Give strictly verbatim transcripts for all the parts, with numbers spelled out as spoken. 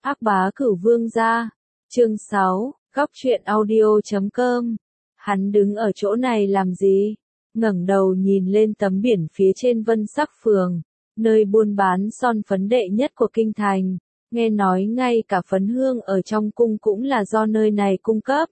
Ác bá cửu vương gia. Chương sáu, góc truyện audio chấm com. Hắn đứng ở chỗ này làm gì? Ngẩng đầu nhìn lên tấm biển phía trên Vân Sắc Phường, nơi buôn bán son phấn đệ nhất của kinh thành. Nghe nói ngay cả phấn hương ở trong cung cũng là do nơi này cung cấp.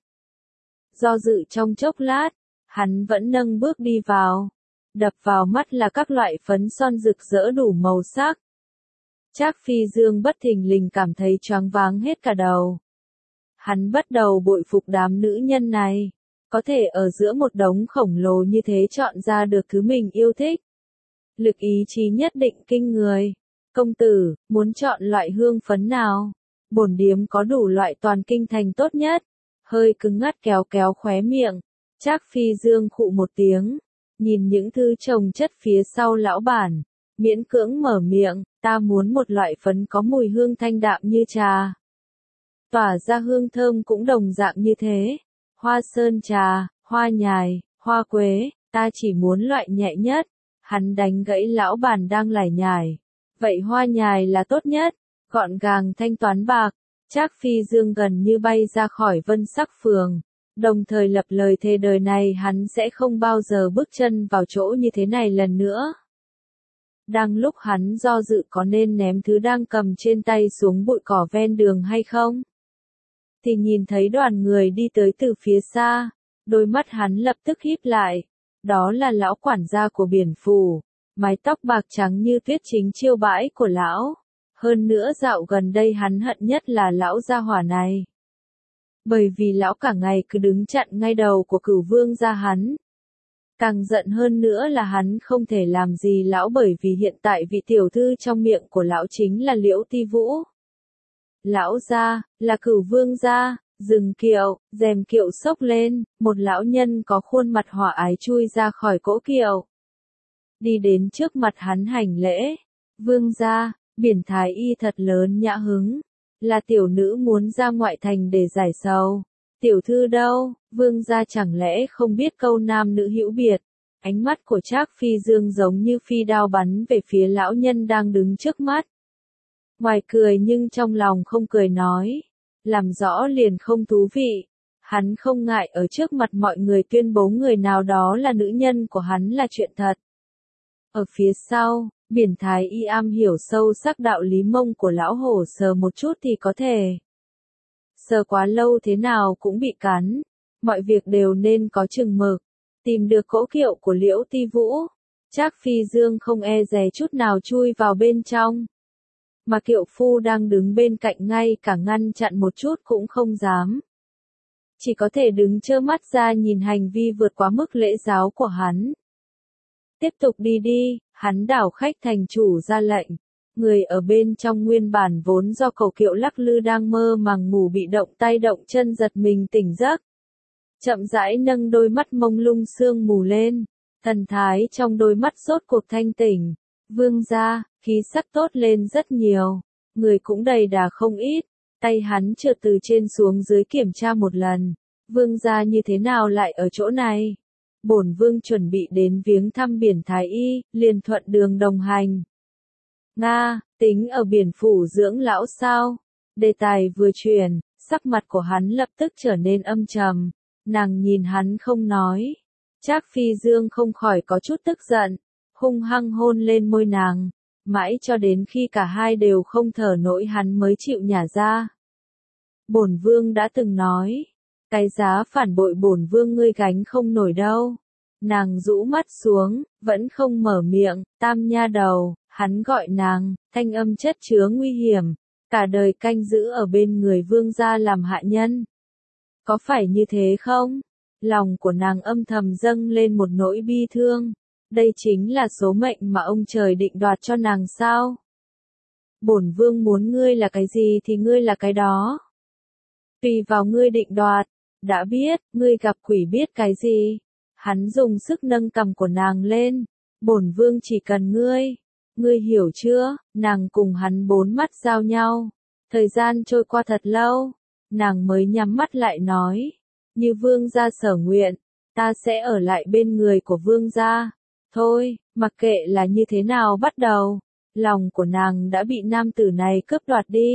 Do dự trong chốc lát, hắn vẫn nâng bước đi vào. Đập vào mắt là các loại phấn son rực rỡ đủ màu sắc. Trác Phi Dương bất thình lình cảm thấy choáng váng hết cả đầu. Hắn bắt đầu bội phục đám nữ nhân này, có thể ở giữa một đống khổng lồ như thế chọn ra được thứ mình yêu thích. Lực ý chí nhất định kinh người. Công tử, muốn chọn loại hương phấn nào? Bổn điếm có đủ loại toàn kinh thành tốt nhất. Hơi cứng ngắt kéo kéo khóe miệng. Trác Phi Dương khụ một tiếng, nhìn những thứ chồng chất phía sau lão bản, miễn cưỡng mở miệng, ta muốn một loại phấn có mùi hương thanh đạm như trà. Tỏa ra hương thơm cũng đồng dạng như thế. Hoa sơn trà, hoa nhài, hoa quế, ta chỉ muốn loại nhẹ nhất. Hắn đánh gãy lão bản đang lải nhải. Vậy hoa nhài là tốt nhất, gọn gàng thanh toán bạc. Trác Phi Dương gần như bay ra khỏi Vân Sắc Phường, đồng thời lập lời thề đời này hắn sẽ không bao giờ bước chân vào chỗ như thế này lần nữa. Đang lúc hắn do dự có nên ném thứ đang cầm trên tay xuống bụi cỏ ven đường hay không, thì nhìn thấy đoàn người đi tới từ phía xa, đôi mắt hắn lập tức híp lại. Đó là lão quản gia của Biển Phủ, mái tóc bạc trắng như tuyết chính chiêu bãi của lão. Hơn nữa dạo gần đây hắn hận nhất là lão gia hỏa này. Bởi vì lão cả ngày cứ đứng chặn ngay đầu của Cửu Vương gia hắn. Càng giận hơn nữa là hắn không thể làm gì lão bởi vì hiện tại vị tiểu thư trong miệng của lão chính là Liễu Ti Vũ. Lão gia, là Cửu Vương gia. Dừng kiệu, rèm kiệu xốc lên, một lão nhân có khuôn mặt hòa ái chui ra khỏi cỗ kiệu. Đi đến trước mặt hắn hành lễ. Vương gia, Biển Thái Y thật lớn nhã hứng. Là tiểu nữ muốn ra ngoại thành để giải sầu. Tiểu thư đâu, vương gia chẳng lẽ không biết câu nam nữ hữu biệt. Ánh mắt của Trác Phi Dương giống như phi đao bắn về phía lão nhân đang đứng trước mắt. Ngoài cười nhưng trong lòng không cười nói. Làm rõ liền không thú vị. Hắn không ngại ở trước mặt mọi người tuyên bố người nào đó là nữ nhân của hắn là chuyện thật. Ở phía sau, Biển Thái Y am hiểu sâu sắc đạo lý mông của lão hổ sờ một chút thì có thể. Sờ quá lâu thế nào cũng bị cắn. Mọi việc đều nên có chừng mực. Tìm được cỗ kiệu của Liễu Ti Vũ. Trác Phi Dương không e dè chút nào chui vào bên trong. Mà kiệu phu đang đứng bên cạnh ngay cả ngăn chặn một chút cũng không dám. Chỉ có thể đứng trơ mắt ra nhìn hành vi vượt quá mức lễ giáo của hắn. Tiếp tục đi đi, hắn đảo khách thành chủ ra lệnh. Người ở bên trong nguyên bản vốn do cầu kiệu lắc lư đang mơ màng ngủ bị động tay động chân giật mình tỉnh giấc. Chậm rãi nâng đôi mắt mông lung sương mù lên. Thần thái trong đôi mắt rốt cuộc thanh tỉnh. Vương gia, khí sắc tốt lên rất nhiều. Người cũng đầy đà không ít. Tay hắn trượt từ trên xuống dưới kiểm tra một lần. Vương gia như thế nào lại ở chỗ này? Bổn vương chuẩn bị đến viếng thăm Biển Thái Y, liền thuận đường đồng hành. Nga, tính ở Biển Phủ dưỡng lão sao? Đề tài vừa truyền, sắc mặt của hắn lập tức trở nên âm trầm. Nàng nhìn hắn không nói. Trác Phi Dương không khỏi có chút tức giận, hung hăng hôn lên môi nàng, mãi cho đến khi cả hai đều không thở nổi hắn mới chịu nhả ra. Bổn vương đã từng nói, cái giá phản bội bổn vương ngươi gánh không nổi đâu. Nàng rũ mắt xuống, vẫn không mở miệng. Tam nha đầu, hắn gọi nàng, thanh âm chất chứa nguy hiểm, cả đời canh giữ ở bên người vương gia làm hạ nhân. Có phải như thế không? Lòng của nàng âm thầm dâng lên một nỗi bi thương. Đây chính là số mệnh mà ông trời định đoạt cho nàng sao? Bổn vương muốn ngươi là cái gì thì ngươi là cái đó. Tùy vào ngươi định đoạt. Đã biết, ngươi gặp quỷ biết cái gì? Hắn dùng sức nâng cằm của nàng lên. Bổn vương chỉ cần ngươi. Ngươi hiểu chưa? Nàng cùng hắn bốn mắt giao nhau. Thời gian trôi qua thật lâu. Nàng mới nhắm mắt lại nói. Như vương gia sở nguyện, ta sẽ ở lại bên người của vương gia. Thôi, mặc kệ là như thế nào bắt đầu. Lòng của nàng đã bị nam tử này cướp đoạt đi.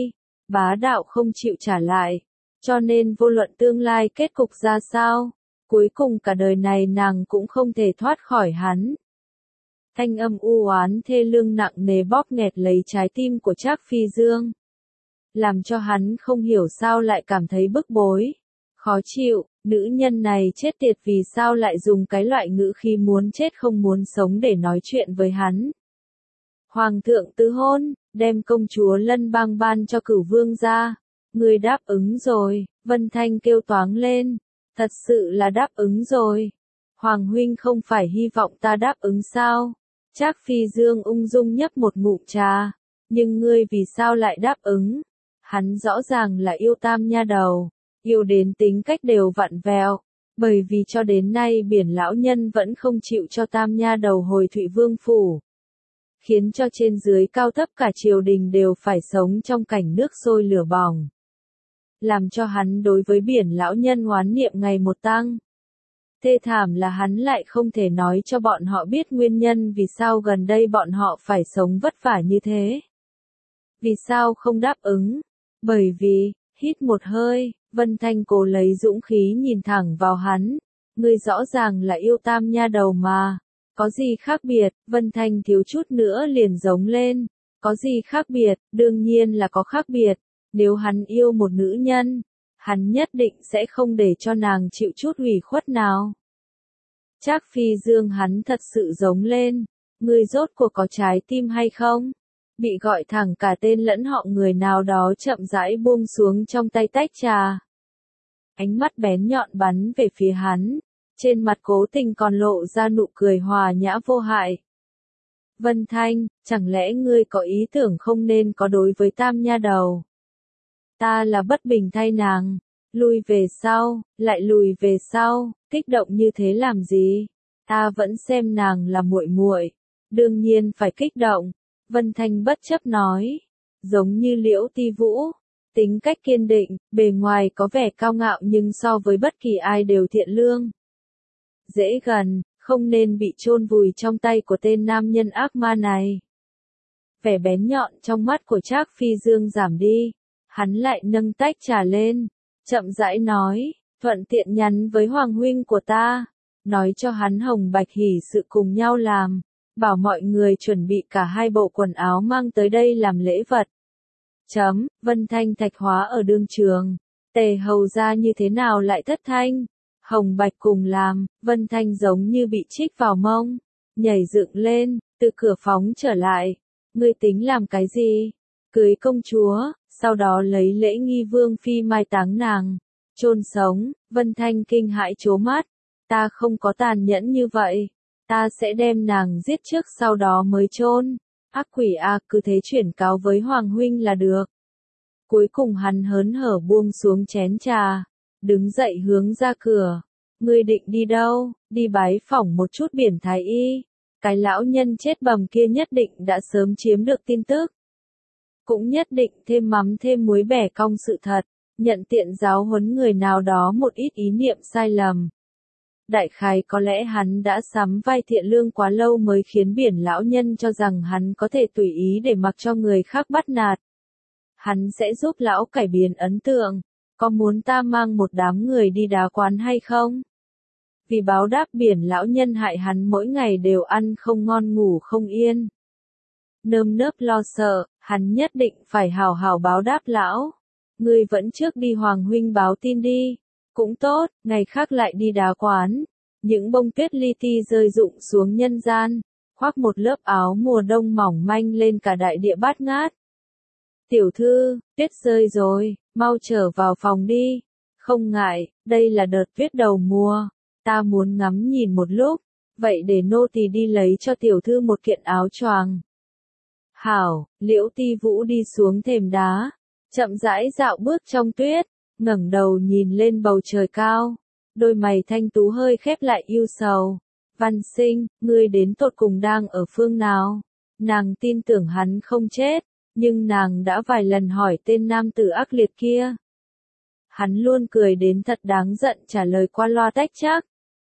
bá đạo không chịu trả lại. Cho nên vô luận tương lai kết cục ra sao, cuối cùng cả đời này nàng cũng không thể thoát khỏi hắn. Thanh âm u oán thê lương nặng nề bóp nghẹt lấy trái tim của Trác Phi Dương. Làm cho hắn không hiểu sao lại cảm thấy bức bối, khó chịu, nữ nhân này chết tiệt vì sao lại dùng cái loại ngữ khí muốn chết không muốn sống để nói chuyện với hắn. Hoàng thượng tứ hôn, đem công chúa Lân Bang ban cho Cửu Vương ra. Người đáp ứng rồi, Vân Thanh kêu toáng lên. Thật sự là đáp ứng rồi. Hoàng huynh không phải hy vọng ta đáp ứng sao? Trác Phi Dương ung dung nhấp một ngụm trà. Nhưng ngươi vì sao lại đáp ứng? Hắn rõ ràng là yêu tam nha đầu. Yêu đến tính cách đều vặn vẹo. Bởi vì cho đến nay biển lão nhân vẫn không chịu cho tam nha đầu hồi Thụy Vương phủ. Khiến cho trên dưới cao thấp cả triều đình đều phải sống trong cảnh nước sôi lửa bỏng. Làm cho hắn đối với biển lão nhân oán niệm ngày một tăng. Thê thảm là hắn lại không thể nói cho bọn họ biết nguyên nhân vì sao gần đây bọn họ phải sống vất vả như thế. Vì sao không đáp ứng? Bởi vì, hít một hơi, Vân Thanh cố lấy dũng khí nhìn thẳng vào hắn. Ngươi rõ ràng là yêu tam nha đầu mà. Có gì khác biệt? Vân Thanh thiếu chút nữa liền giống lên. Có gì khác biệt? Đương nhiên là có khác biệt. Nếu hắn yêu một nữ nhân, hắn nhất định sẽ không để cho nàng chịu chút ủy khuất nào. Trác Phi Dương hắn thật sự giống lên. Ngươi rốt cuộc có trái tim hay không? Bị gọi thẳng cả tên lẫn họ người nào đó chậm rãi buông xuống trong tay tách trà. Ánh mắt bén nhọn bắn về phía hắn. Trên mặt cố tình còn lộ ra nụ cười hòa nhã vô hại. Vân Thanh, chẳng lẽ ngươi có ý tưởng không nên có đối với tam nha đầu? Ta là bất bình thay nàng. Lùi về sau, lại lùi về sau, kích động như thế làm gì? Ta vẫn xem nàng là muội muội, đương nhiên phải kích động. Vân Thanh bất chấp nói, giống như Liễu Ti Vũ, tính cách kiên định, bề ngoài có vẻ cao ngạo nhưng so với bất kỳ ai đều thiện lương. Dễ gần, không nên bị chôn vùi trong tay của tên nam nhân ác ma này. Vẻ bén nhọn trong mắt của Trác Phi Dương giảm đi, hắn lại nâng tách trà lên, chậm rãi nói, thuận tiện nhắn với Hoàng huynh của ta, nói cho hắn Hồng Bạch hỉ sự cùng nhau làm, bảo mọi người chuẩn bị cả hai bộ quần áo mang tới đây làm lễ vật. Chấm, Vân Thanh Thạch Hóa ở đương trường, Tề hầu ra như thế nào lại thất thanh? Hồng Bạch cùng làm, Vân Thanh giống như bị trích vào mông, nhảy dựng lên, từ cửa phóng trở lại. Ngươi tính làm cái gì? Cưới công chúa, sau đó lấy lễ nghi vương phi mai táng nàng, chôn sống. Vân Thanh kinh hãi trố mắt, ta không có tàn nhẫn như vậy, ta sẽ đem nàng giết trước sau đó mới chôn. Ác quỷ a, cứ thế chuyển cáo với Hoàng huynh là được. Cuối cùng hắn hớn hở buông xuống chén trà, đứng dậy hướng ra cửa. Ngươi định đi đâu? Đi bái phỏng một chút biển Thái Y. Cái lão nhân chết bầm kia nhất định đã sớm chiếm được tin tức. Cũng nhất định thêm mắm thêm muối bẻ cong sự thật, nhận tiện giáo huấn người nào đó một ít ý niệm sai lầm. Đại khái có lẽ hắn đã sắm vai thiện lương quá lâu mới khiến biển lão nhân cho rằng hắn có thể tùy ý để mặc cho người khác bắt nạt. Hắn sẽ giúp lão cải biến ấn tượng. Có muốn ta mang một đám người đi đá quán hay không? Vì báo đáp biển lão nhân hại hắn mỗi ngày đều ăn không ngon ngủ không yên. Nơm nớp lo sợ, hắn nhất định phải hào hào báo đáp lão. Ngươi vẫn trước đi Hoàng huynh báo tin đi. Cũng tốt, ngày khác lại đi đá quán. Những bông tuyết li ti rơi rụng xuống nhân gian, khoác một lớp áo mùa đông mỏng manh lên cả đại địa bát ngát. Tiểu thư, tuyết rơi rồi, mau trở vào phòng đi. Không ngại, đây là đợt tuyết đầu mùa. Ta muốn ngắm nhìn một lúc, vậy để nô tỳ đi lấy cho tiểu thư một kiện áo choàng. Hảo, Liễu Ti Vũ đi xuống thềm đá, chậm rãi dạo bước trong tuyết, ngẩng đầu nhìn lên bầu trời cao, đôi mày thanh tú hơi khép lại ưu sầu. Văn Sinh, ngươi đến tột cùng đang ở phương nào? Nàng tin tưởng hắn không chết, nhưng nàng đã vài lần hỏi tên nam tử ác liệt kia. Hắn luôn cười đến thật đáng giận trả lời qua loa tách trác.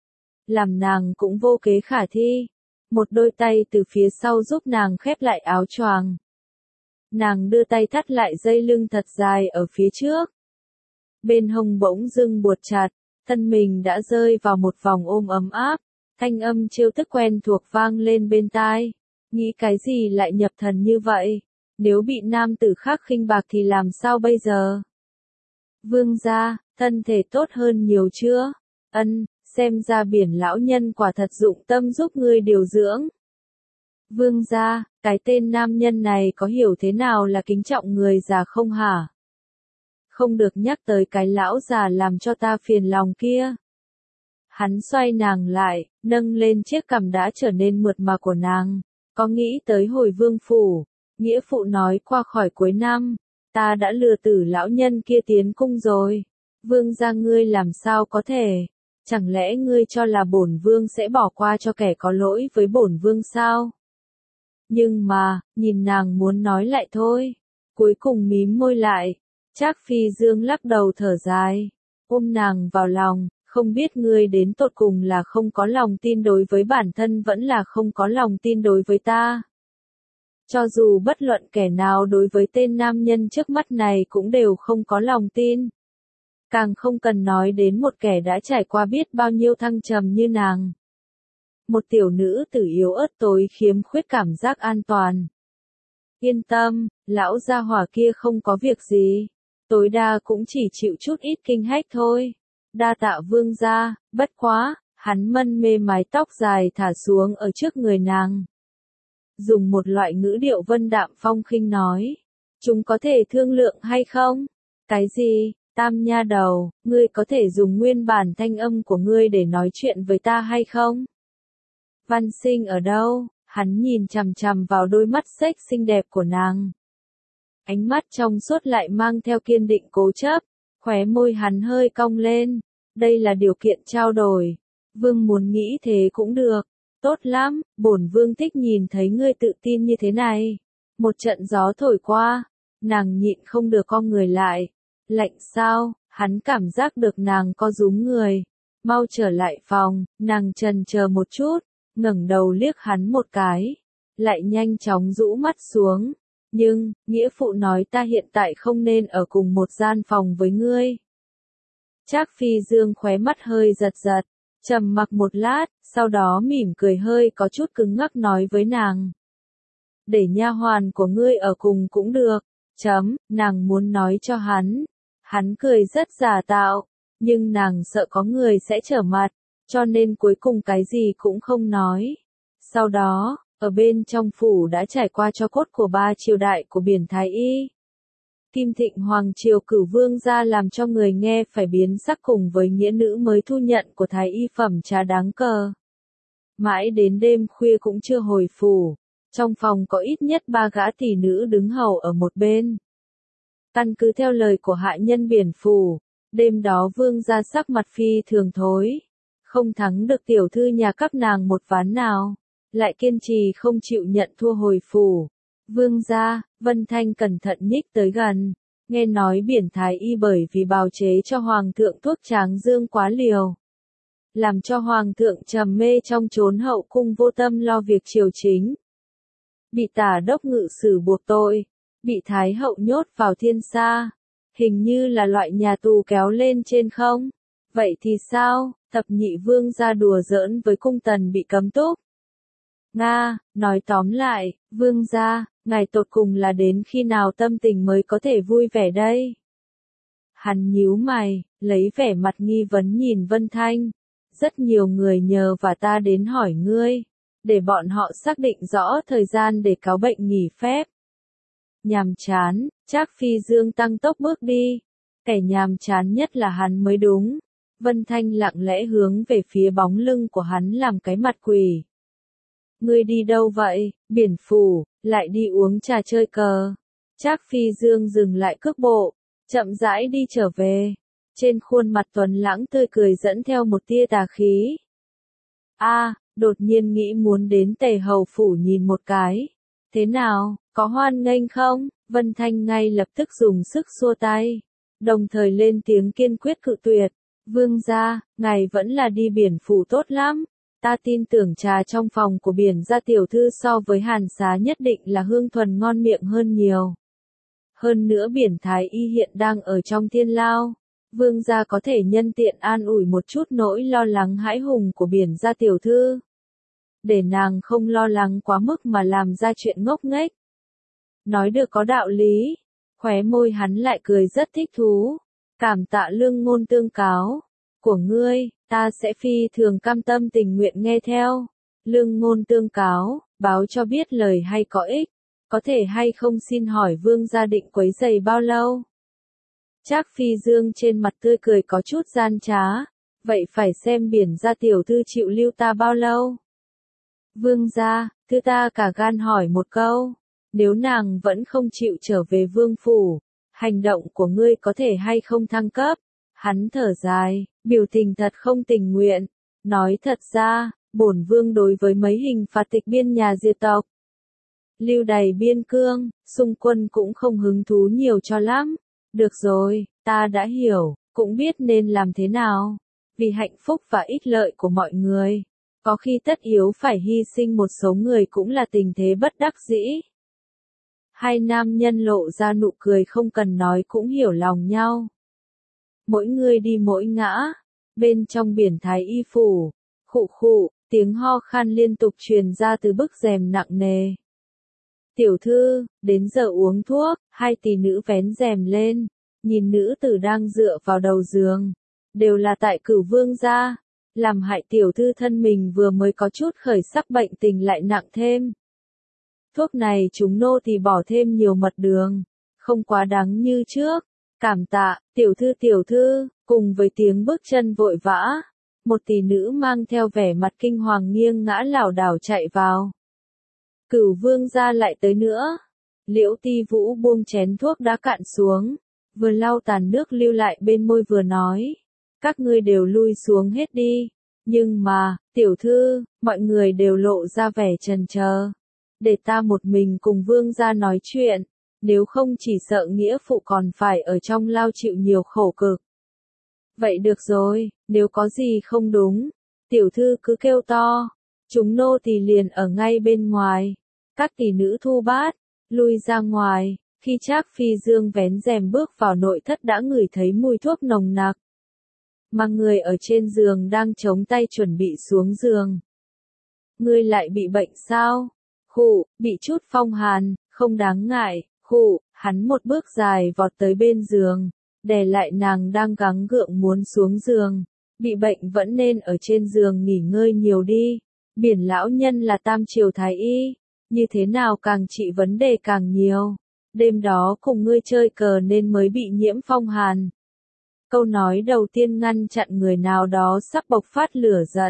Làm nàng cũng vô kế khả thi. Một đôi tay từ phía sau giúp nàng khép lại áo choàng. Nàng đưa tay thắt lại dây lưng thật dài ở phía trước. Bên hông bỗng dưng buộc chặt, thân mình đã rơi vào một vòng ôm ấm áp, thanh âm trêu tức quen thuộc vang lên bên tai. Nghĩ cái gì lại nhập thần như vậy? Nếu bị nam tử khác khinh bạc thì làm sao bây giờ? Vương gia, thân thể tốt hơn nhiều chưa? Ân, xem ra biển lão nhân quả thật dụng tâm giúp ngươi điều dưỡng. Vương gia, cái tên nam nhân này có hiểu thế nào là kính trọng người già không hả? Không được nhắc tới cái lão già làm cho ta phiền lòng kia. Hắn xoay nàng lại, nâng lên chiếc cằm đã trở nên mượt mà của nàng. Có nghĩ tới hồi vương phủ, nghĩa phụ nói qua khỏi cuối năm, ta đã lừa tử lão nhân kia tiến cung rồi. Vương gia ngươi làm sao có thể? Chẳng lẽ ngươi cho là bổn vương sẽ bỏ qua cho kẻ có lỗi với bổn vương sao? Nhưng mà, nhìn nàng muốn nói lại thôi. Cuối cùng mím môi lại. Trác Phi Dương lắc đầu thở dài. Ôm nàng vào lòng, không biết ngươi đến tột cùng là không có lòng tin đối với bản thân vẫn là không có lòng tin đối với ta. Cho dù bất luận kẻ nào đối với tên nam nhân trước mắt này cũng đều không có lòng tin. Càng không cần nói đến một kẻ đã trải qua biết bao nhiêu thăng trầm như nàng. Một tiểu nữ tử yếu ớt tối khiếm khuyết cảm giác an toàn. Yên tâm, lão gia hỏa kia không có việc gì. Tối đa cũng chỉ chịu chút ít kinh hách thôi. Đa tạ vương gia, bất quá, hắn mân mê mái tóc dài thả xuống ở trước người nàng. Dùng một loại ngữ điệu vân đạm phong khinh nói. Chúng có thể thương lượng hay không? Cái gì, tam nha đầu, ngươi có thể dùng nguyên bản thanh âm của ngươi để nói chuyện với ta hay không? Văn Sinh ở đâu? Hắn nhìn chằm chằm vào đôi mắt xếch xinh đẹp của nàng. Ánh mắt trong suốt lại mang theo kiên định cố chấp, khóe môi hắn hơi cong lên. Đây là điều kiện trao đổi. Vương muốn nghĩ thế cũng được. Tốt lắm, bổn vương thích nhìn thấy ngươi tự tin như thế này. Một trận gió thổi qua, nàng nhịn không được cong người lại. Lạnh sao, hắn cảm giác được nàng co rúm người. Mau trở lại phòng, nàng chần chờ một chút, ngẩng đầu liếc hắn một cái. Lại nhanh chóng rũ mắt xuống. Nhưng, nghĩa phụ nói ta hiện tại không nên ở cùng một gian phòng với ngươi. Trác Phi Dương khóe mắt hơi giật giật, trầm mặc một lát, sau đó mỉm cười hơi có chút cứng ngắc nói với nàng. Để nha hoàn của ngươi ở cùng cũng được, chấm, nàng muốn nói cho hắn. Hắn cười rất giả tạo, nhưng nàng sợ có người sẽ trở mặt, cho nên cuối cùng cái gì cũng không nói. Sau đó, ở bên trong phủ đã trải qua cho cốt của ba triều đại của biển Thái Y. Kim Thịnh Hoàng triều cử vương ra làm cho người nghe phải biến sắc cùng với nghĩa nữ mới thu nhận của Thái Y phẩm trà đáng cờ. Mãi đến đêm khuya cũng chưa hồi phủ, trong phòng có ít nhất ba gã tỷ nữ đứng hầu ở một bên. Căn cứ theo lời của hạ nhân biển phủ, đêm đó vương ra sắc mặt phi thường thối, không thắng được tiểu thư nhà các nàng một ván nào, lại kiên trì không chịu nhận thua hồi phủ. Vương gia, Vân Thanh cẩn thận nhích tới gần, nghe nói biển Thái Y bởi vì bào chế cho hoàng thượng thuốc tráng dương quá liều, làm cho hoàng thượng trầm mê trong chốn hậu cung vô tâm lo việc triều chính. Bị tả đốc ngự sử buộc tội, bị Thái hậu nhốt vào thiên sa, hình như là loại nhà tù kéo lên trên không? Vậy thì sao, thập nhị vương gia đùa giỡn với cung tần bị cấm túc? Nga, nói tóm lại, vương gia, ngài tột cùng là đến khi nào tâm tình mới có thể vui vẻ đây? Hắn nhíu mày, lấy vẻ mặt nghi vấn nhìn Vân Thanh. Rất nhiều người nhờ và ta đến hỏi ngươi, để bọn họ xác định rõ thời gian để cáo bệnh nghỉ phép. Nhàm chán, Trác Phi Dương tăng tốc bước đi. Kẻ nhàm chán nhất là hắn mới đúng. Vân Thanh lặng lẽ hướng về phía bóng lưng của hắn làm cái mặt quỷ. Ngươi đi đâu vậy, biển phủ, lại đi uống trà chơi cờ. Trác Phi Dương dừng lại cước bộ, chậm rãi đi trở về. Trên khuôn mặt tuấn lãng tươi cười dẫn theo một tia tà khí. A, à, đột nhiên nghĩ muốn đến Tề Hầu phủ nhìn một cái. Thế nào, có hoan nghênh không? Vân Thanh ngay lập tức dùng sức xua tay, đồng thời lên tiếng kiên quyết cự tuyệt. Vương gia, ngài vẫn là đi biển phủ tốt lắm. Ta tin tưởng trà trong phòng của Biển gia tiểu thư so với Hàn Xá nhất định là hương thuần ngon miệng hơn nhiều. Hơn nữa Biển Thái Y hiện đang ở trong thiên lao. Vương gia có thể nhân tiện an ủi một chút nỗi lo lắng hãi hùng của Biển gia tiểu thư. Để nàng không lo lắng quá mức mà làm ra chuyện ngốc nghếch. Nói được có đạo lý. Khóe môi hắn lại cười rất thích thú. Cảm tạ Lương Ngôn tương cáo của ngươi, ta sẽ phi thường cam tâm tình nguyện nghe theo. Lương Ngôn tương cáo, báo cho biết lời hay có ích. Có thể hay không xin hỏi vương gia định quấy rầy bao lâu? Trác Phi Dương trên mặt tươi cười có chút gian trá. Vậy phải xem Biển gia tiểu thư chịu lưu ta bao lâu? Vương gia, thứ ta cả gan hỏi một câu. Nếu nàng vẫn không chịu trở về vương phủ, hành động của ngươi có thể hay không thăng cấp? Hắn thở dài, biểu tình thật không tình nguyện. Nói thật ra, bổn vương đối với mấy hình phạt tịch biên nhà diệt tộc, lưu đày biên cương, xung quân cũng không hứng thú nhiều cho lắm. Được rồi, ta đã hiểu, cũng biết nên làm thế nào. Vì hạnh phúc và ích lợi của mọi người, có khi tất yếu phải hy sinh một số người cũng là tình thế bất đắc dĩ. Hai nam nhân lộ ra nụ cười không cần nói cũng hiểu lòng nhau. Mỗi người đi mỗi ngã, bên trong Biển Thái Y phủ, khụ khụ, tiếng ho khan liên tục truyền ra từ bức rèm nặng nề. Tiểu thư, đến giờ uống thuốc, hai tỷ nữ vén rèm lên, nhìn nữ tử đang dựa vào đầu giường. Đều là tại Cửu vương gia, làm hại tiểu thư thân mình vừa mới có chút khởi sắc bệnh tình lại nặng thêm. Thuốc này chúng nô thì bỏ thêm nhiều mật đường, không quá đắng như trước. Cảm tạ, tiểu thư tiểu thư, cùng với tiếng bước chân vội vã, một tỷ nữ mang theo vẻ mặt kinh hoàng nghiêng ngã lảo đảo chạy vào. Cửu vương gia lại tới nữa. Liễu Ti Vũ buông chén thuốc đã cạn xuống, vừa lau tàn nước lưu lại bên môi vừa nói. Các ngươi đều lui xuống hết đi. Nhưng mà, tiểu thư, mọi người đều lộ ra vẻ chần chờ. Để ta một mình cùng vương gia nói chuyện, nếu không chỉ sợ nghĩa phụ còn phải ở trong lao chịu nhiều khổ cực. Vậy được rồi, nếu có gì không đúng, tiểu thư cứ kêu to, chúng nô tỳ liền ở ngay bên ngoài. Các tỷ nữ thu bát, lui ra ngoài, khi Trác Phi Dương vén rèm bước vào nội thất đã ngửi thấy mùi thuốc nồng nặc. Mà người ở trên giường đang chống tay chuẩn bị xuống giường. Ngươi lại bị bệnh sao? Khụ, bị chút phong hàn, không đáng ngại. Khụ, hắn một bước dài vọt tới bên giường, đè lại nàng đang gắng gượng muốn xuống giường. Bị bệnh vẫn nên ở trên giường nghỉ ngơi nhiều đi. Biển lão nhân là tam triều thái y, như thế nào càng trị vấn đề càng nhiều. Đêm đó cùng ngươi chơi cờ nên mới bị nhiễm phong hàn. Câu nói đầu tiên ngăn chặn người nào đó sắp bộc phát lửa giận.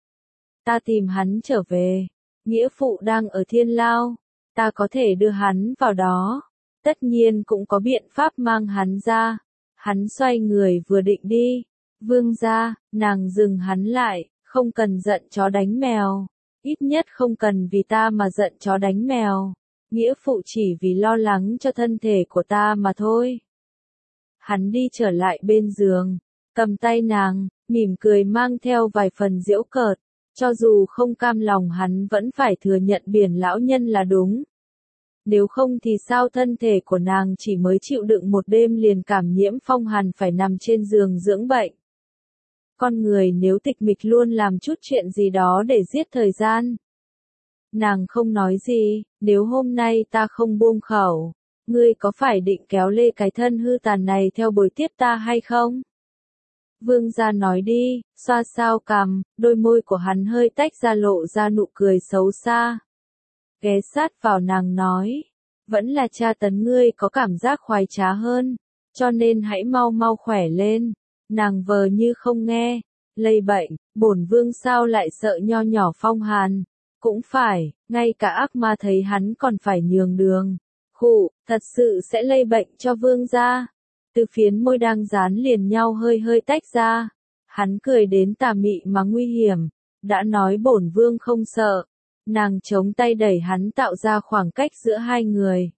Ta tìm hắn trở về. Nghĩa phụ đang ở thiên lao. Ta có thể đưa hắn vào đó. Tất nhiên cũng có biện pháp mang hắn ra. Hắn xoay người vừa định đi. Vương gia, nàng dừng hắn lại, không cần giận chó đánh mèo. Ít nhất không cần vì ta mà giận chó đánh mèo. Nghĩa phụ chỉ vì lo lắng cho thân thể của ta mà thôi. Hắn đi trở lại bên giường, cầm tay nàng, mỉm cười mang theo vài phần giễu cợt. Cho dù không cam lòng hắn vẫn phải thừa nhận Biển lão nhân là đúng. Nếu không thì sao thân thể của nàng chỉ mới chịu đựng một đêm liền cảm nhiễm phong hàn phải nằm trên giường dưỡng bệnh. Con người nếu tịch mịch luôn làm chút chuyện gì đó để giết thời gian. Nàng không nói gì, nếu hôm nay ta không buông khẩu, ngươi có phải định kéo lê cái thân hư tàn này theo bồi tiếp ta hay không? Vương gia nói đi, xoa sao cằm, đôi môi của hắn hơi tách ra lộ ra nụ cười xấu xa. Ghé sát vào nàng nói, vẫn là tra tấn ngươi có cảm giác khoái trá hơn, cho nên hãy mau mau khỏe lên. Nàng vờ như không nghe, lây bệnh, bổn vương sao lại sợ nho nhỏ phong hàn. Cũng phải, ngay cả ác ma thấy hắn còn phải nhường đường. Khụ, thật sự sẽ lây bệnh cho vương gia. Từ phiến môi đang dán liền nhau hơi hơi tách ra. Hắn cười đến tà mị mà nguy hiểm. Đã nói bổn vương không sợ. Nàng chống tay đẩy hắn tạo ra khoảng cách giữa hai người.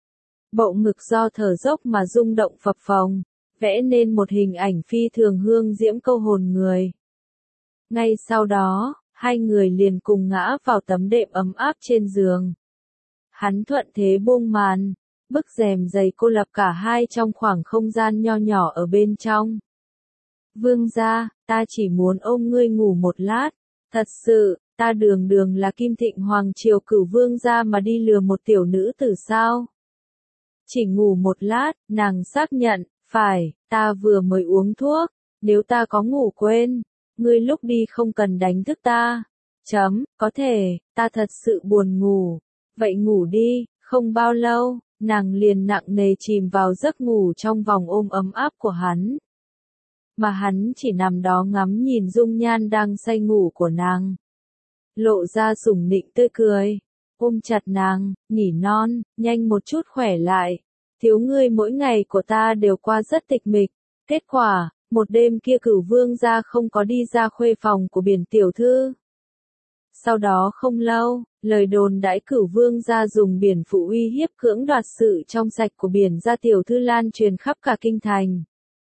Bộ ngực do thở dốc mà rung động phập phồng, vẽ nên một hình ảnh phi thường hương diễm câu hồn người. Ngay sau đó, Hai người liền cùng ngã vào tấm đệm ấm áp trên giường. Hắn thuận thế buông màn, bức rèm dày cô lập cả hai trong khoảng không gian nho nhỏ ở bên trong. Vương gia, ta chỉ muốn ôm ngươi ngủ một lát, thật sự, ta đường đường là Kim Thịnh Hoàng Triều Cửu Vương gia mà đi lừa một tiểu nữ tử sao? Chỉ ngủ một lát, nàng xác nhận, phải, ta vừa mới uống thuốc, nếu ta có ngủ quên, ngươi lúc đi không cần đánh thức ta. Chấm, có thể, ta thật sự buồn ngủ, vậy ngủ đi, không bao lâu, nàng liền nặng nề chìm vào giấc ngủ trong vòng ôm ấm áp của hắn. Mà hắn chỉ nằm đó ngắm nhìn dung nhan đang say ngủ của nàng. Lộ ra sủng nịnh tươi cười, ôm chặt nàng, nhỉ non, nhanh một chút khỏe lại. Thiếu ngươi mỗi ngày của ta đều qua rất tịch mịch. Kết quả, một đêm kia Cửu Vương gia không có đi ra khuê phòng của Biển tiểu thư. Sau đó không lâu, lời đồn đãi Cửu Vương gia dùng biển phụ uy hiếp cưỡng đoạt sự trong sạch của Biển gia tiểu thư lan truyền khắp cả kinh thành.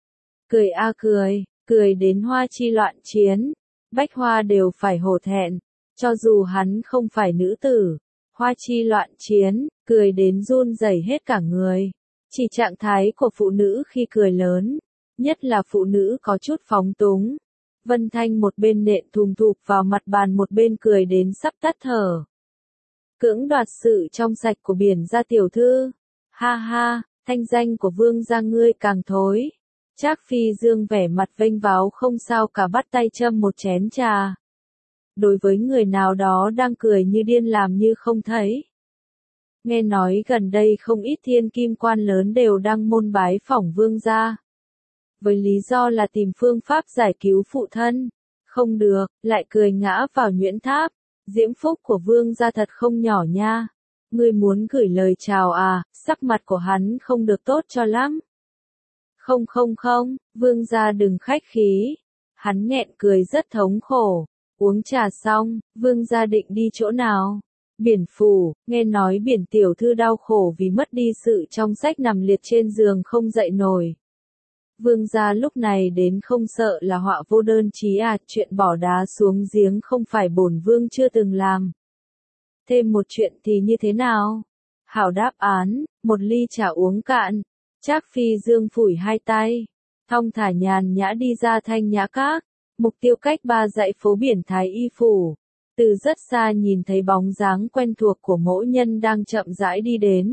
Cười a cười, cười đến hoa chi loạn chiến, bách hoa đều phải hổ thẹn, cho dù hắn không phải nữ tử, hoa chi loạn chiến, cười đến run rẩy hết cả người. Chỉ trạng thái của phụ nữ khi cười lớn, nhất là phụ nữ có chút phóng túng. Vân Thanh một bên nện thùm thụp vào mặt bàn một bên cười đến sắp tắt thở. Cưỡng đoạt sự trong sạch của Biển gia tiểu thư. Ha ha, thanh danh của Vương gia ngươi càng thối. Trác Phi Dương vẻ mặt vênh váo không sao cả bắt tay châm một chén trà. Đối với người nào đó đang cười như điên làm như không thấy. Nghe nói gần đây không ít thiên kim quan lớn đều đang môn bái phỏng Vương gia. Với lý do là tìm phương pháp giải cứu phụ thân. Không được, lại cười ngã vào nhuyễn tháp. Diễm phúc của Vương gia thật không nhỏ nha. Ngươi muốn gửi lời chào à, sắc mặt của hắn không được tốt cho lắm. Không không không, Vương gia đừng khách khí. Hắn nghẹn cười rất thống khổ. Uống trà xong, Vương gia định đi chỗ nào? Biển phủ, nghe nói Biển tiểu thư đau khổ vì mất đi sự trong sách nằm liệt trên giường không dậy nổi. Vương gia lúc này đến không sợ là họa vô đơn chí à, chuyện bỏ đá xuống giếng không phải bổn vương chưa từng làm. Thêm một chuyện thì như thế nào? Hảo đáp án, một ly trà uống cạn. Trác Phi Dương phủi hai tay, thong thả nhàn nhã đi ra Thanh Nhã Các, mục tiêu cách ba dãy phố Biển Thái Y phủ. Từ rất xa nhìn thấy bóng dáng quen thuộc của mỗ nhân đang chậm rãi đi đến.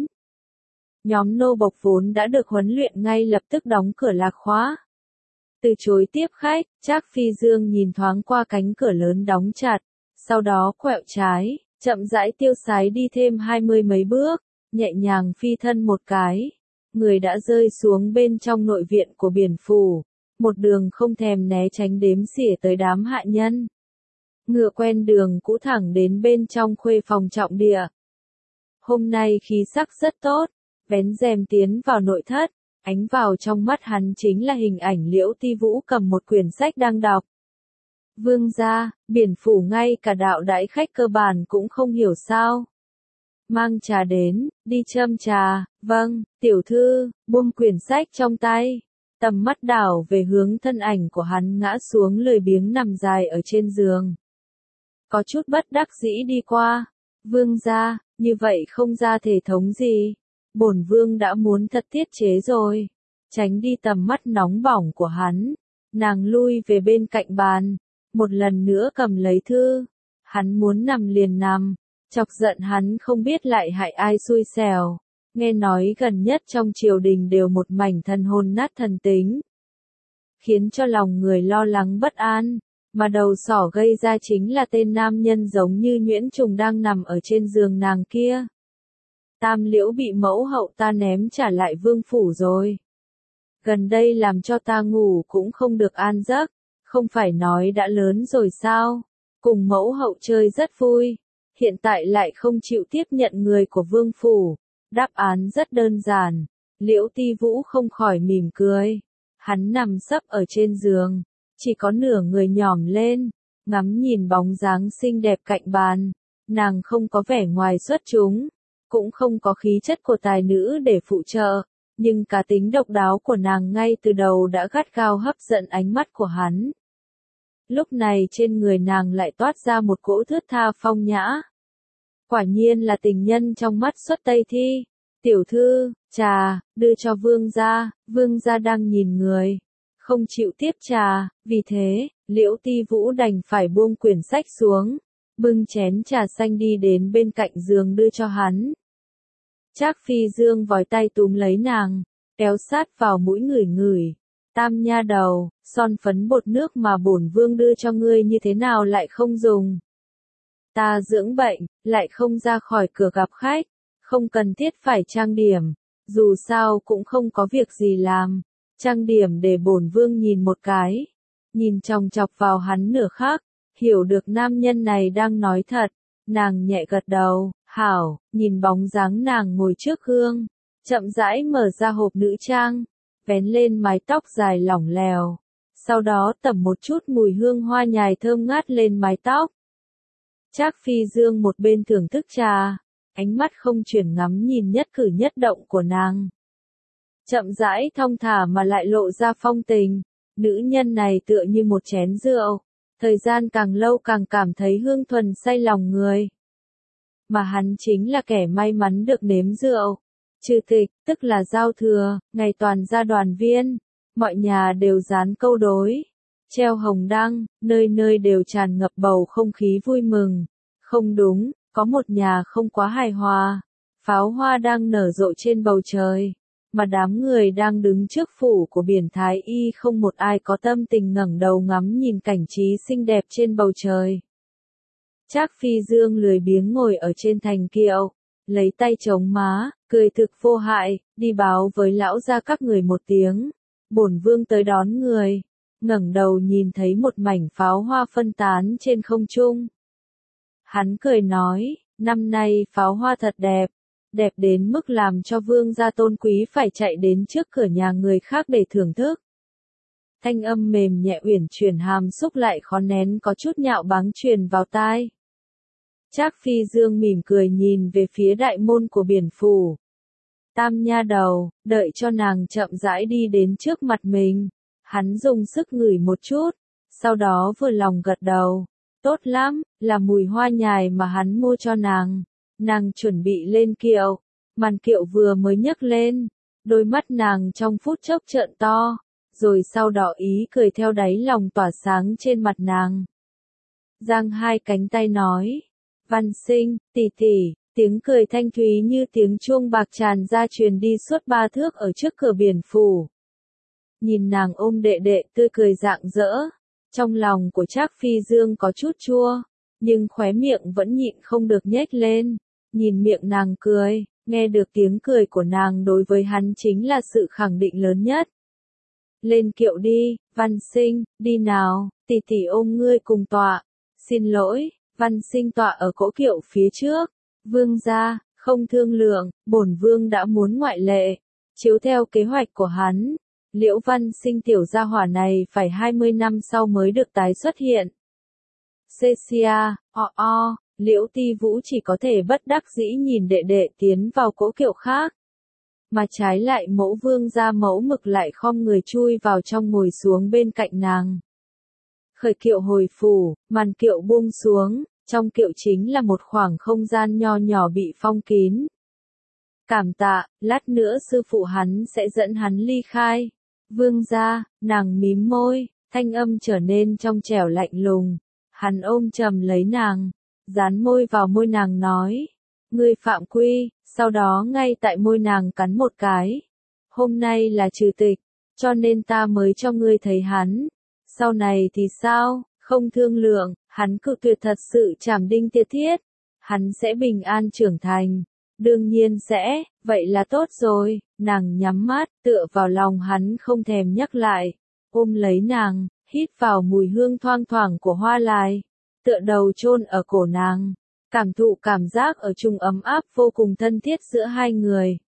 Nhóm nô bộc vốn đã được huấn luyện ngay lập tức đóng cửa lạc khóa. Từ chối tiếp khách, Trác Phi Dương nhìn thoáng qua cánh cửa lớn đóng chặt, sau đó quẹo trái, chậm rãi tiêu sái đi thêm hai mươi mấy bước, nhẹ nhàng phi thân một cái. Người đã rơi xuống bên trong nội viện của Biển phủ, một đường không thèm né tránh đếm xỉa tới đám hạ nhân. Ngựa quen đường cũ thẳng đến bên trong khuê phòng trọng địa. Hôm nay khí sắc rất tốt, vén rèm tiến vào nội thất, ánh vào trong mắt hắn chính là hình ảnh Liễu Ti Vũ cầm một quyển sách đang đọc. Vương gia, Biển phủ ngay cả đạo đãi khách cơ bản cũng không hiểu sao. Mang trà đến, đi châm trà, vâng, tiểu thư, buông quyển sách trong tay. Tầm mắt đảo về hướng thân ảnh của hắn ngã xuống lười biếng nằm dài ở trên giường. Có chút bất đắc dĩ đi qua. Vương gia, như vậy không ra thể thống gì. Bổn vương đã muốn thật tiết chế rồi. Tránh đi tầm mắt nóng bỏng của hắn. Nàng lui về bên cạnh bàn. Một lần nữa cầm lấy thư. Hắn muốn nằm liền nằm. Chọc giận hắn không biết lại hại ai xui xẻo. Nghe nói gần nhất trong triều đình đều một mảnh thần hồn nát thần tính. Khiến cho lòng người lo lắng bất an. Mà đầu sỏ gây ra chính là tên nam nhân giống như nhuyễn trùng đang nằm ở trên giường nàng kia. Tam Liễu bị mẫu hậu ta ném trả lại vương phủ rồi. Gần đây làm cho ta ngủ cũng không được an giấc. Không phải nói đã lớn rồi sao? Cùng mẫu hậu chơi rất vui. Hiện tại lại không chịu tiếp nhận người của vương phủ. Đáp án rất đơn giản. Liễu Ti Vũ không khỏi mỉm cười. Hắn nằm sấp ở trên giường. Chỉ có nửa người nhỏm lên. Ngắm nhìn bóng dáng xinh đẹp cạnh bàn. Nàng không có vẻ ngoài xuất chúng. Cũng không có khí chất của tài nữ để phụ trợ. Nhưng cá tính độc đáo của nàng ngay từ đầu đã gắt gao hấp dẫn ánh mắt của hắn. Lúc này trên người nàng lại toát ra một cỗ thướt tha phong nhã. Quả nhiên là tình nhân trong mắt xuất Tây Thi. Tiểu thư, trà, đưa cho vương gia. Vương gia đang nhìn người, không chịu tiếp trà, vì thế, Liễu Ti Vũ đành phải buông quyển sách xuống, bưng chén trà xanh đi đến bên cạnh giường đưa cho hắn. Trác Phi Dương vòi tay túm lấy nàng, kéo sát vào mũi ngửi ngửi. Tam nha đầu, son phấn bột nước mà bổn vương đưa cho ngươi như thế nào lại không dùng? Ta dưỡng bệnh, lại không ra khỏi cửa gặp khách, không cần thiết phải trang điểm, dù sao cũng không có việc gì làm. Trang điểm để bổn vương nhìn một cái. Nhìn chòng chọc vào hắn nửa khắc, hiểu được nam nhân này đang nói thật, nàng nhẹ gật đầu, hảo, nhìn bóng dáng nàng ngồi trước gương, chậm rãi mở ra hộp nữ trang, vén lên mái tóc dài lỏng lèo, sau đó tẩm một chút mùi hương hoa nhài thơm ngát lên mái tóc. Trác Phi Dương một bên thưởng thức trà, ánh mắt không chuyển ngắm nhìn nhất cử nhất động của nàng. Chậm rãi thong thả mà lại lộ ra phong tình, nữ nhân này tựa như một chén rượu, thời gian càng lâu càng cảm thấy hương thuần say lòng người. Mà hắn chính là kẻ may mắn được nếm rượu. Trừ tịch, tức là giao thừa, ngày toàn gia đoàn viên, mọi nhà đều dán câu đối, treo hồng đăng, nơi nơi đều tràn ngập bầu không khí vui mừng. Không đúng, có một nhà không quá hài hòa, pháo hoa đang nở rộ trên bầu trời, mà đám người đang đứng trước phủ của biển Thái Y không một ai có tâm tình ngẩng đầu ngắm nhìn cảnh trí xinh đẹp trên bầu trời. Trác Phi Dương lười biếng ngồi ở trên thành kiệu, lấy tay chống má, cười thực vô hại, đi báo với lão gia các người một tiếng, bổn vương tới đón người. Ngẩng đầu nhìn thấy một mảnh pháo hoa phân tán trên không trung. Hắn cười nói, năm nay pháo hoa thật đẹp, đẹp đến mức làm cho vương gia tôn quý phải chạy đến trước cửa nhà người khác để thưởng thức. Thanh âm mềm nhẹ uyển chuyển hàm xúc lại khó nén có chút nhạo báng truyền vào tai. Trác Phi Dương mỉm cười nhìn về phía đại môn của biển phủ. Tam nha đầu, đợi cho nàng chậm rãi đi đến trước mặt mình. Hắn dùng sức ngửi một chút, sau đó vừa lòng gật đầu. Tốt lắm, là mùi hoa nhài mà hắn mua cho nàng. Nàng chuẩn bị lên kiệu, màn kiệu vừa mới nhấc lên, đôi mắt nàng trong phút chốc trợn to, rồi sau đó ý cười theo đáy lòng tỏa sáng trên mặt nàng. Giang hai cánh tay nói, Văn Sinh, tỷ tỷ, tiếng cười thanh thúy như tiếng chuông bạc tràn ra truyền đi suốt ba thước ở trước cửa biển phủ. Nhìn nàng ôm đệ đệ tươi cười rạng rỡ, trong lòng của Trác Phi Dương có chút chua, nhưng khóe miệng vẫn nhịn không được nhếch lên. Nhìn miệng nàng cười, nghe được tiếng cười của nàng đối với hắn chính là sự khẳng định lớn nhất. Lên kiệu đi, Văn Sinh, đi nào, tỷ tỷ ôm ngươi cùng tọa. Xin lỗi, Văn Sinh tọa ở cỗ kiệu phía trước. Vương gia, không thương lượng, bổn vương đã muốn ngoại lệ. Chiếu theo kế hoạch của hắn, Liễu Văn Sinh tiểu gia hỏa này phải hai mươi năm sau mới được tái xuất hiện. Cecia, o o, Liễu Ti Vũ chỉ có thể bất đắc dĩ nhìn đệ đệ tiến vào cỗ kiệu khác. Mà trái lại mẫu vương gia mẫu mực lại khom người chui vào trong ngồi xuống bên cạnh nàng. Khởi kiệu hồi phủ, màn kiệu buông xuống, trong kiệu chính là một khoảng không gian nho nhỏ bị phong kín. Cảm tạ, lát nữa sư phụ hắn sẽ dẫn hắn ly khai. Vương gia, nàng mím môi, thanh âm trở nên trong trẻo lạnh lùng. Hắn ôm chầm lấy nàng, dán môi vào môi nàng nói, ngươi phạm quy, sau đó ngay tại môi nàng cắn một cái. Hôm nay là trừ tịch, cho nên ta mới cho ngươi thấy hắn. Sau này thì sao, không thương lượng, hắn cự tuyệt thật sự chảm đinh tiệt thiết. Hắn sẽ bình an trưởng thành. Đương nhiên sẽ, vậy là tốt rồi, nàng nhắm mắt, tựa vào lòng hắn không thèm nhắc lại, ôm lấy nàng, hít vào mùi hương thoang thoảng của hoa lai, tựa đầu chôn ở cổ nàng, cảm thụ cảm giác ở chung ấm áp vô cùng thân thiết giữa hai người.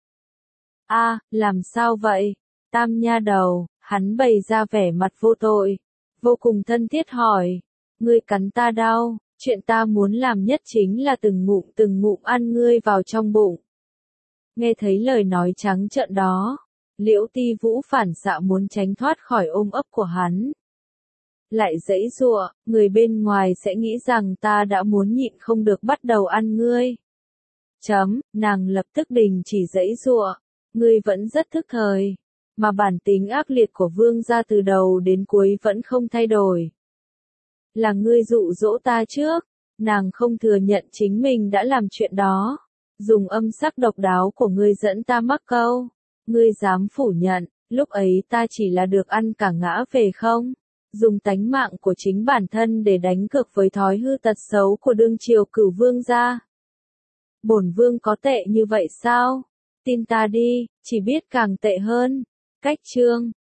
A, làm sao vậy? Tam nha đầu, hắn bày ra vẻ mặt vô tội, vô cùng thân thiết hỏi, ngươi cắn ta đau. Chuyện ta muốn làm nhất chính là từng ngụm từng ngụm ăn ngươi vào trong bụng. Nghe thấy lời nói trắng trợn đó, Liễu Ti Vũ phản xạ muốn tránh thoát khỏi ôm ấp của hắn. lại giãy giụa, người bên ngoài sẽ nghĩ rằng ta đã muốn nhịn không được bắt đầu ăn ngươi. Chấm, nàng lập tức đình chỉ giãy giụa, ngươi vẫn rất thức thời, mà bản tính ác liệt của vương gia từ đầu đến cuối vẫn không thay đổi. Là ngươi dụ dỗ ta trước, nàng không thừa nhận chính mình đã làm chuyện đó, dùng âm sắc độc đáo của ngươi dẫn ta mắc câu, ngươi dám phủ nhận, lúc ấy ta chỉ là được ăn cả ngã về không? Dùng tánh mạng của chính bản thân để đánh cược với thói hư tật xấu của đương triều cửu vương gia. Bổn vương có tệ như vậy sao? Tin ta đi, chỉ biết càng tệ hơn. Cách chương